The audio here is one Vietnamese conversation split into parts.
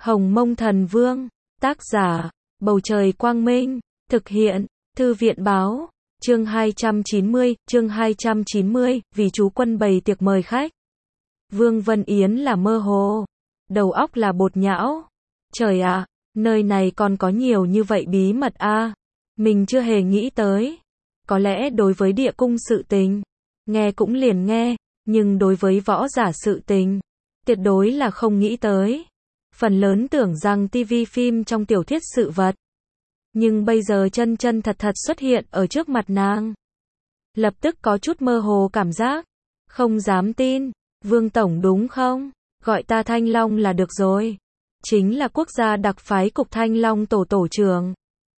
Hồng Mông Thần Vương, tác giả, Bầu Trời Quang Minh, thực hiện, Thư viện Báo, chương 290, vì chú quân bày tiệc mời khách. Vương Vân Yến là mơ hồ, đầu óc là bột nhão. Trời ạ, nơi này còn có nhiều như vậy bí mật a, mình chưa hề nghĩ tới. Có lẽ đối với địa cung sự tình, nghe cũng liền nghe, nhưng đối với võ giả sự tình, tuyệt đối là không nghĩ tới. Phần lớn tưởng rằng tivi phim trong tiểu thuyết sự vật, nhưng bây giờ chân chân thật thật xuất hiện ở trước mặt nàng. Lập tức có chút mơ hồ cảm giác, không dám tin. Vương Tổng đúng không? Gọi ta Thanh Long là được rồi. Chính là quốc gia đặc phái cục Thanh Long tổ trưởng.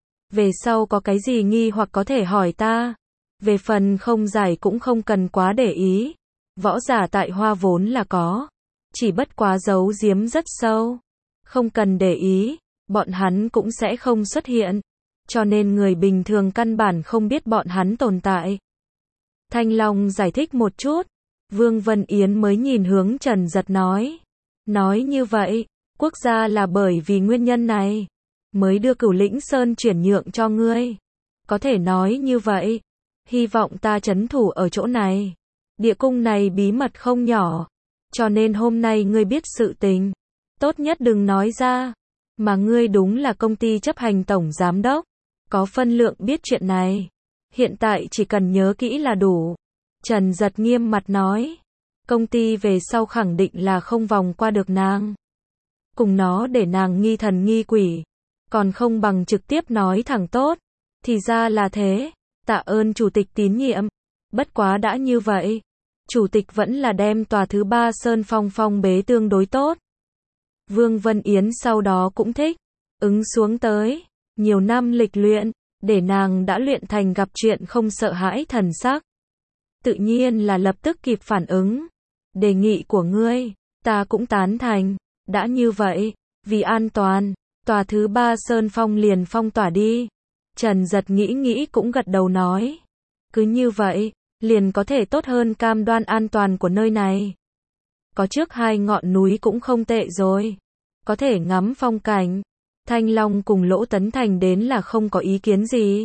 Về sau có cái gì nghi hoặc có thể hỏi ta. Về phần không giải cũng không cần quá để ý. Võ giả tại Hoa vốn là có, chỉ bất quá giấu giếm rất sâu. Không cần để ý, bọn hắn cũng sẽ không xuất hiện. Cho nên người bình thường căn bản không biết bọn hắn tồn tại. Thanh Long giải thích một chút. Vương Vân Yến mới nhìn hướng Trần Giật nói. Nói như vậy, quốc gia là bởi vì nguyên nhân này mới đưa Cửu Lĩnh Sơn chuyển nhượng cho ngươi. Có thể nói như vậy. Hy vọng ta trấn thủ ở chỗ này. Địa cung này bí mật không nhỏ. Cho nên hôm nay ngươi biết sự tình, tốt nhất đừng nói ra. Mà ngươi đúng là công ty chấp hành tổng giám đốc, có phân lượng biết chuyện này. Hiện tại chỉ cần nhớ kỹ là đủ. Trần Giật nghiêm mặt nói. Công ty về sau khẳng định là không vòng qua được nàng. Cùng nó để nàng nghi thần nghi quỷ. Còn không bằng trực tiếp nói thẳng tốt. Thì ra là thế. Tạ ơn chủ tịch tín nhiệm. Bất quá đã như vậy, chủ tịch vẫn là đem tòa thứ 3 Sơn Phong phong bế tương đối tốt. Vương Vân Yến sau đó cũng thích. Ứng xuống tới. Nhiều năm lịch luyện, để nàng đã luyện thành gặp chuyện không sợ hãi thần sắc. Tự nhiên là lập tức kịp phản ứng. Đề nghị của ngươi, ta cũng tán thành. Đã như vậy, vì an toàn, tòa thứ 3 Sơn Phong liền phong tỏa đi. Trần Giật nghĩ cũng gật đầu nói. Cứ như vậy, liền có thể tốt hơn cam đoan an toàn của nơi này. Có trước 2 ngọn núi cũng không tệ rồi. Có thể ngắm phong cảnh. Thanh Long cùng Lỗ Tấn Thành đến là không có ý kiến gì.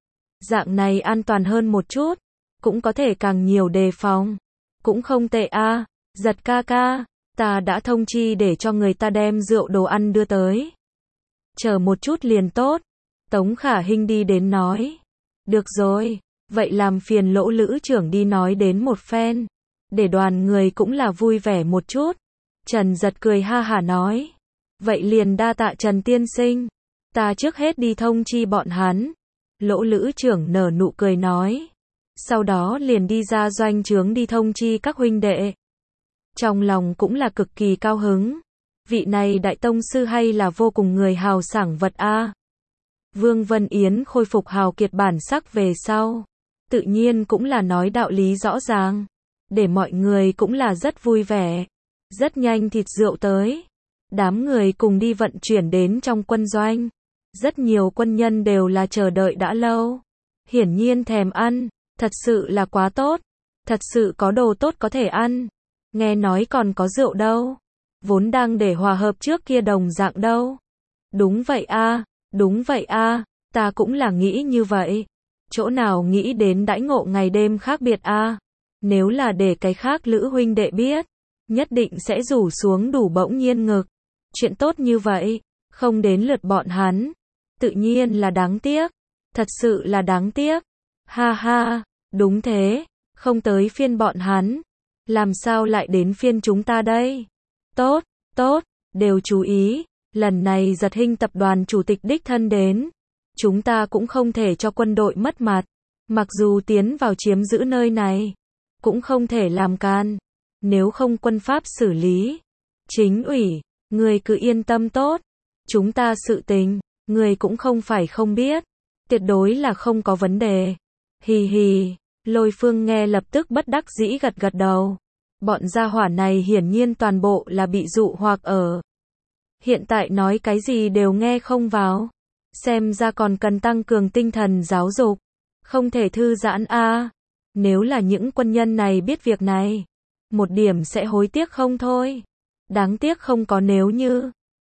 Dạng này an toàn hơn một chút. Cũng có thể càng nhiều đề phòng. Cũng không tệ a. Giật ca ca, ta đã thông chi để cho người ta đem rượu đồ ăn đưa tới. Chờ một chút liền tốt. Tống Khả Hinh đi đến nói. Được rồi, vậy làm phiền Lỗ Lữ trưởng đi nói đến một phen. Để đoàn người cũng là vui vẻ một chút. Trần Giật cười ha hả nói. Vậy liền đa tạ Trần tiên sinh. Ta trước hết đi thông chi bọn hắn. Lỗ Lữ trưởng nở nụ cười nói. Sau đó liền đi ra doanh trướng đi thông chi các huynh đệ. Trong lòng cũng là cực kỳ cao hứng. Vị này đại tông sư hay là vô cùng người hào sảng vật a. Vương Vân Yến khôi phục hào kiệt bản sắc về sau. Tự nhiên cũng là nói đạo lý rõ ràng. Để mọi người cũng là rất vui vẻ. Rất nhanh thịt rượu tới. Đám người cùng đi vận chuyển đến trong quân doanh. Rất nhiều quân nhân đều là chờ đợi đã lâu. Hiển nhiên thèm ăn. Thật sự là quá tốt. Thật sự có đồ tốt có thể ăn. Nghe nói còn có rượu đâu. Vốn đang để hòa hợp trước kia đồng dạng đâu. Đúng vậy a, đúng vậy a, ta cũng là nghĩ như vậy. Chỗ nào nghĩ đến đãi ngộ ngày đêm khác biệt a. Nếu là để cái khác Lữ huynh đệ biết, nhất định sẽ rủ xuống đủ bỗng nhiên ngực. Chuyện tốt như vậy, không đến lượt bọn hắn. Tự nhiên là đáng tiếc. Thật sự là đáng tiếc. Ha ha, đúng thế, không tới phiên bọn hắn. Làm sao lại đến phiên chúng ta đây? Tốt, tốt, đều chú ý. Lần này Giật Hinh tập đoàn chủ tịch đích thân đến. Chúng ta cũng không thể cho quân đội mất mặt. Mặc dù tiến vào chiếm giữ nơi này, cũng không thể làm can. Nếu không quân pháp xử lý. Chính ủy, người cứ yên tâm tốt. Chúng ta sự tình, người cũng không phải không biết. Tuyệt đối là không có vấn đề. Hì hì, Lôi Phương nghe lập tức bất đắc dĩ gật gật đầu. Bọn gia hỏa này hiển nhiên toàn bộ là bị dụ hoặc ở. Hiện tại nói cái gì đều nghe không vào. Xem ra còn cần tăng cường tinh thần giáo dục. Không thể thư giãn a. Nếu là những quân nhân này biết việc này, một điểm sẽ hối tiếc không thôi. Đáng tiếc không có nếu như.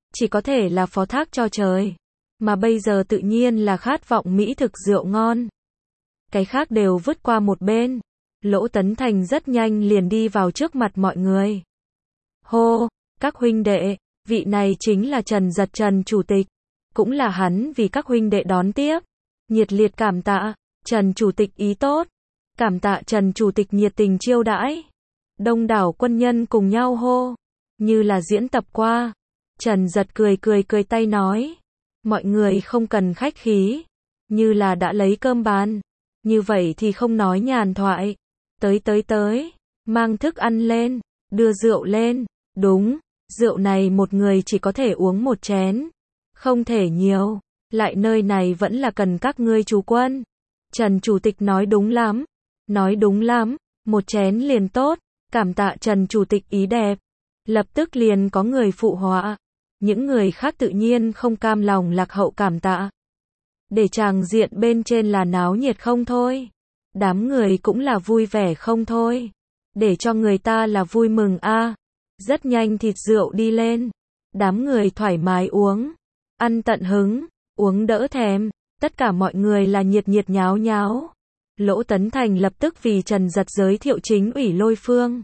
chỉ có thể là phó thác cho trời. Mà bây giờ tự nhiên là khát vọng mỹ thực rượu ngon. Cái khác đều vứt qua một bên. Lỗ Tấn Thành rất nhanh liền đi vào trước mặt mọi người. Hô, các huynh đệ, vị này chính là Trần Giật Trần Chủ tịch. Cũng là hắn vì các huynh đệ đón tiếp. Nhiệt liệt cảm tạ, Trần Chủ tịch ý tốt. Cảm tạ Trần Chủ tịch nhiệt tình chiêu đãi. Đông đảo quân nhân cùng nhau hô. Như là diễn tập qua. Trần Giật cười tay nói. Mọi người không cần khách khí. Như là đã lấy cơm bàn. Như vậy thì không nói nhàn thoại. Tới. Mang thức ăn lên. Đưa rượu lên. Đúng, rượu này một người chỉ có thể uống một chén. Không thể nhiều. Lại nơi này vẫn là cần các ngươi chú quân. Trần Chủ tịch nói đúng lắm. Nói đúng lắm. Một chén liền tốt. Cảm tạ Trần Chủ tịch ý đẹp. Lập tức liền có người phụ họa. Những người khác tự nhiên không cam lòng lạc hậu cảm tạ. Để tràng diện bên trên là náo nhiệt không thôi. Đám người cũng là vui vẻ không thôi. Để cho người ta là vui mừng a. Rất nhanh thịt rượu đi lên. Đám người thoải mái uống. Ăn tận hứng. Uống đỡ thèm. Tất cả mọi người là nhiệt nháo nháo. Lỗ Tấn Thành lập tức vì Trần Giật giới thiệu chính ủy Lôi Phương.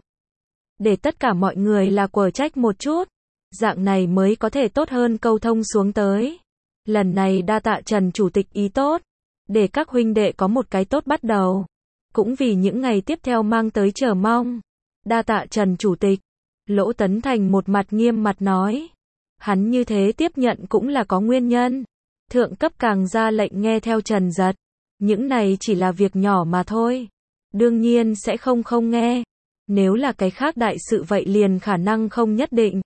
Để tất cả mọi người là quở trách một chút. Dạng này mới có thể tốt hơn câu thông xuống tới. Lần này đa tạ Trần Chủ tịch ý tốt. Để các huynh đệ có một cái tốt bắt đầu. Cũng vì những ngày tiếp theo mang tới chờ mong. Đa tạ Trần Chủ tịch. Lỗ Tấn Thành một mặt nghiêm mặt nói. Hắn như thế tiếp nhận cũng là có nguyên nhân. Thượng cấp càng ra lệnh nghe theo Trần Giật. Những này chỉ là việc nhỏ mà thôi. Đương nhiên sẽ không nghe. Nếu là cái khác đại sự vậy liền khả năng không nhất định.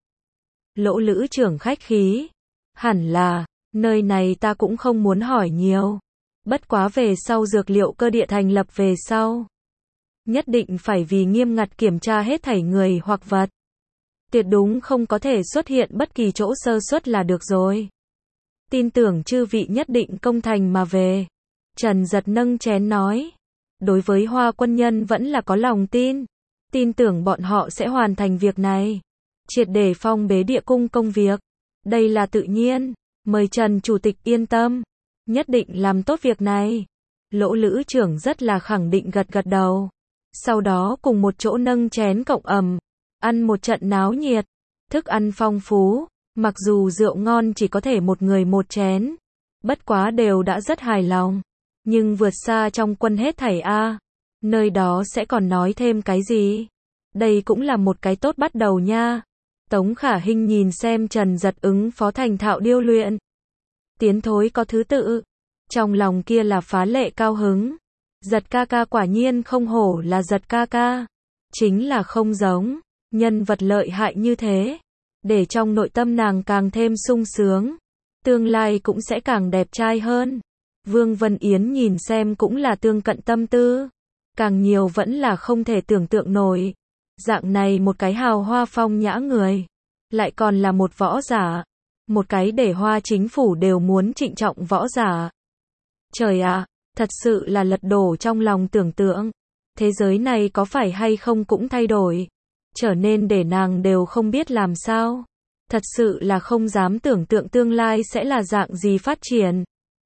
Lỗ Lữ trưởng khách khí. Hẳn là, nơi này ta cũng không muốn hỏi nhiều. Bất quá về sau dược liệu cơ địa thành lập về sau. Nhất định phải vì nghiêm ngặt kiểm tra hết thảy người hoặc vật. Tuyệt đúng không có thể xuất hiện bất kỳ chỗ sơ suất là được rồi. Tin tưởng chư vị nhất định công thành mà về. Trần Giật nâng chén nói. Đối với Hoa quân nhân vẫn là có lòng tin. Tin tưởng bọn họ sẽ hoàn thành việc này. Triệt để phong bế địa cung công việc. Đây là tự nhiên. Mời Trần Chủ tịch yên tâm. Nhất định làm tốt việc này. Lỗ Lữ trưởng rất là khẳng định gật đầu. Sau đó cùng một chỗ nâng chén cộng ầm. Ăn một trận náo nhiệt. Thức ăn phong phú. Mặc dù rượu ngon chỉ có thể một người một chén. Bất quá đều đã rất hài lòng. Nhưng vượt xa trong quân hết thảy a. Nơi đó sẽ còn nói thêm cái gì? Đây cũng là một cái tốt bắt đầu nha. Tống Khả Hinh nhìn xem Trần Giật ứng phó thành thạo điêu luyện. Tiến thối có thứ tự. Trong lòng kia là phá lệ cao hứng. Giật ca ca quả nhiên không hổ là Giật ca ca. Chính là không giống. Nhân vật lợi hại như thế. Để trong nội tâm nàng càng thêm sung sướng. Tương lai cũng sẽ càng đẹp trai hơn. Vương Vân Yến nhìn xem cũng là tương cận tâm tư. Càng nhiều vẫn là không thể tưởng tượng nổi. Dạng này một cái hào hoa phong nhã người. Lại còn là một võ giả. Một cái để Hoa chính phủ đều muốn trịnh trọng võ giả. Trời ạ, thật sự là lật đổ trong lòng tưởng tượng. Thế giới này có phải hay không cũng thay đổi. Trở nên để nàng đều không biết làm sao. Thật sự là không dám tưởng tượng tương lai sẽ là dạng gì phát triển.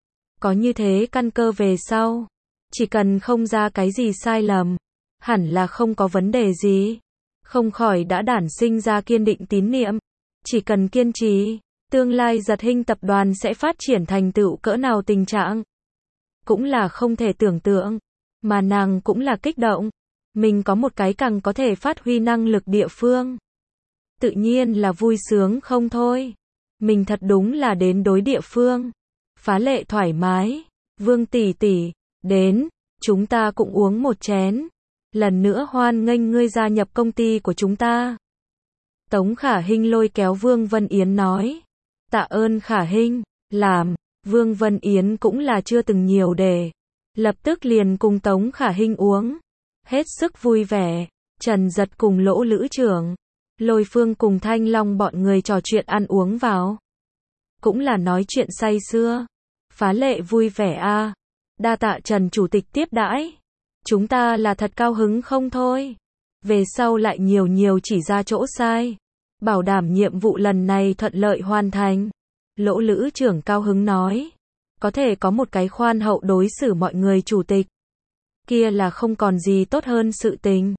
Có như thế căn cơ về sau. Chỉ cần không ra cái gì sai lầm. Hẳn là không có vấn đề gì. Không khỏi đã đản sinh ra kiên định tín niệm. Chỉ cần kiên trì. Tương lai Giật Hinh tập đoàn sẽ phát triển thành tựu cỡ nào tình trạng. Cũng là không thể tưởng tượng. Mà nàng cũng là kích động. Mình có một cái càng có thể phát huy năng lực địa phương. Tự nhiên là vui sướng không thôi. Mình thật đúng là đến đối địa phương. Phá lệ thoải mái. Vương tỷ tỷ, đến, chúng ta cũng uống một chén. Lần nữa hoan nghênh ngươi gia nhập công ty của chúng ta. Tống Khả Hinh lôi kéo Vương Vân Yến nói. Tạ ơn Khả Hinh, làm. Vương Vân Yến cũng là chưa từng nhiều để. Lập tức liền cùng Tống Khả Hinh uống. Hết sức vui vẻ. Trần Giật cùng Lỗ Lữ trưởng. Lôi Phương cùng Thanh Long bọn người trò chuyện ăn uống vào. Cũng là nói chuyện say sưa. Phá lệ vui vẻ a. Đa tạ Trần Chủ tịch tiếp đãi. Chúng ta là thật cao hứng không thôi. Về sau lại nhiều chỉ ra chỗ sai. bảo đảm nhiệm vụ lần này thuận lợi hoàn thành. Lỗ Lữ trưởng cao hứng nói, có thể có một cái khoan hậu đối xử mọi người chủ tịch. Kia là không còn gì tốt hơn sự tình.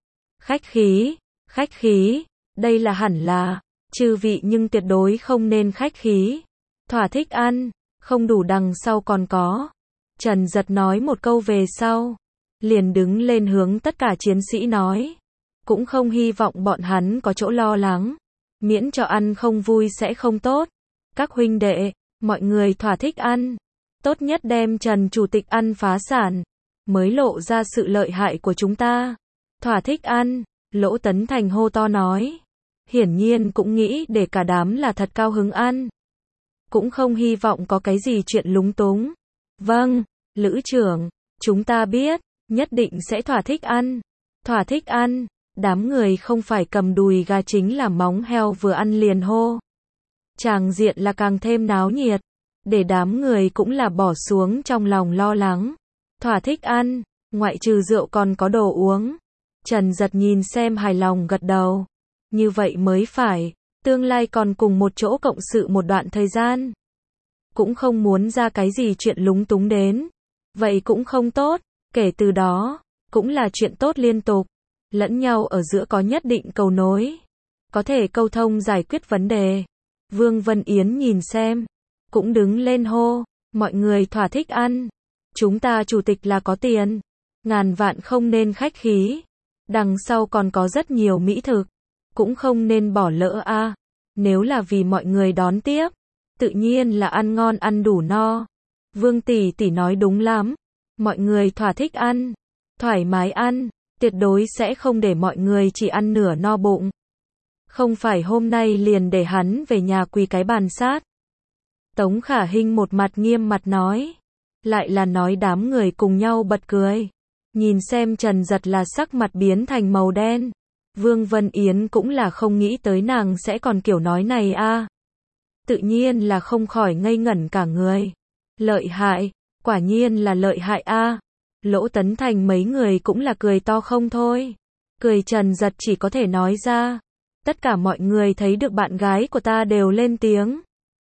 Khách khí, đây là hẳn là, chư vị nhưng tuyệt đối không nên khách khí. Thỏa thích ăn, không đủ đằng sau còn có. Trần Giật nói một câu về sau, liền đứng lên hướng tất cả chiến sĩ nói, cũng không hy vọng bọn hắn có chỗ lo lắng, miễn cho ăn không vui sẽ không tốt. Các huynh đệ, mọi người thỏa thích ăn, tốt nhất đem Trần Chủ tịch ăn phá sản, mới lộ ra sự lợi hại của chúng ta. Thỏa thích ăn, Lỗ Tấn Thành hô to nói, hiển nhiên cũng nghĩ để cả đám là thật cao hứng ăn, cũng không hy vọng có cái gì chuyện lúng túng. Vâng, Lữ trưởng, chúng ta biết, nhất định sẽ thỏa thích ăn. Thỏa thích ăn, đám người không phải cầm đùi gà chính là móng heo vừa ăn liền hô. Tràng diện là càng thêm náo nhiệt, để đám người cũng là bỏ xuống trong lòng lo lắng. Thỏa thích ăn, ngoại trừ rượu còn có đồ uống. Trần Giật nhìn xem hài lòng gật đầu. Như vậy mới phải, tương lai còn cùng một chỗ cộng sự một đoạn thời gian. Cũng không muốn ra cái gì chuyện lúng túng đến. Vậy cũng không tốt, kể từ đó, cũng là chuyện tốt liên tục. Lẫn nhau ở giữa có nhất định cầu nối. Có thể câu thông giải quyết vấn đề. Vương Vân Yến nhìn xem, cũng đứng lên hô, mọi người thỏa thích ăn. Chúng ta chủ tịch là có tiền, ngàn vạn không nên khách khí. Đằng sau còn có rất nhiều mỹ thực, cũng không nên bỏ lỡ a. Nếu là vì mọi người đón tiếp, tự nhiên là ăn ngon ăn đủ no. Vương tỷ tỷ nói đúng lắm, mọi người thỏa thích ăn, thoải mái ăn, tuyệt đối sẽ không để mọi người chỉ ăn nửa no bụng. Không phải hôm nay liền để hắn về nhà quỳ cái bàn sát. Tống Khả Hinh một mặt nghiêm mặt nói, lại là nói đám người cùng nhau bật cười. Nhìn xem Trần Giật là sắc mặt biến thành màu đen. Vương Vân Yến cũng là không nghĩ tới nàng sẽ còn kiểu nói này a. Tự nhiên là không khỏi ngây ngẩn cả người. Lợi hại, quả nhiên là lợi hại a. Lỗ Tấn Thành mấy người cũng là cười to không thôi. Cười Trần Giật chỉ có thể nói ra, tất cả mọi người thấy được bạn gái của ta đều lên tiếng.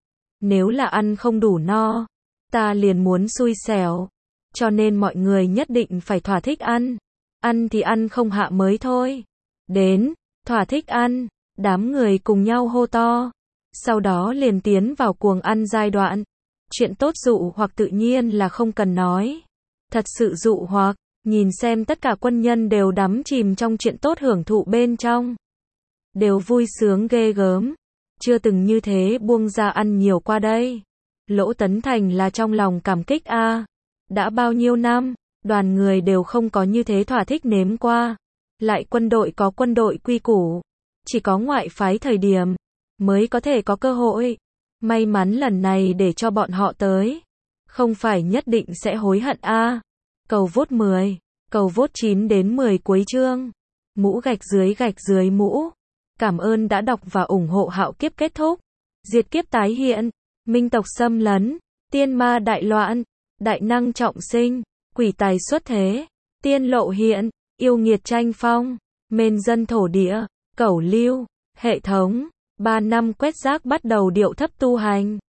Nếu là ăn không đủ no, ta liền muốn xui xẻo. Cho nên mọi người nhất định phải thỏa thích ăn. Ăn thì ăn không hạ mới thôi. Đến, thỏa thích ăn, đám người cùng nhau hô to. Sau đó liền tiến vào cuồng ăn giai đoạn. Chuyện tốt dụ hoặc tự nhiên là không cần nói. Thật sự dụ hoặc, nhìn xem tất cả quân nhân đều đắm chìm trong chuyện tốt hưởng thụ bên trong. Đều vui sướng ghê gớm. Chưa từng như thế buông ra ăn nhiều qua đây. Lỗ Tấn Thành là trong lòng cảm kích a. Đã bao nhiêu năm, đoàn người đều không có như thế thỏa thích nếm qua. Lại quân đội có quân đội quy củ. Chỉ có ngoại phái thời điểm, mới có thể có cơ hội. May mắn lần này để cho bọn họ tới. Không phải nhất định sẽ hối hận a. Cầu vote 10, cầu vote 9 đến 10 cuối chương. Mũ gạch dưới mũ. Cảm ơn đã đọc và ủng hộ Hạo Kiếp kết thúc. Diệt kiếp tái hiện, minh tộc xâm lấn, tiên ma đại loạn, đại năng trọng sinh, quỷ tài xuất thế, tiên lộ hiện, yêu nghiệt tranh phong, mên dân thổ địa, cẩu lưu, hệ thống, 3 năm quét rác bắt đầu điệu thấp tu hành.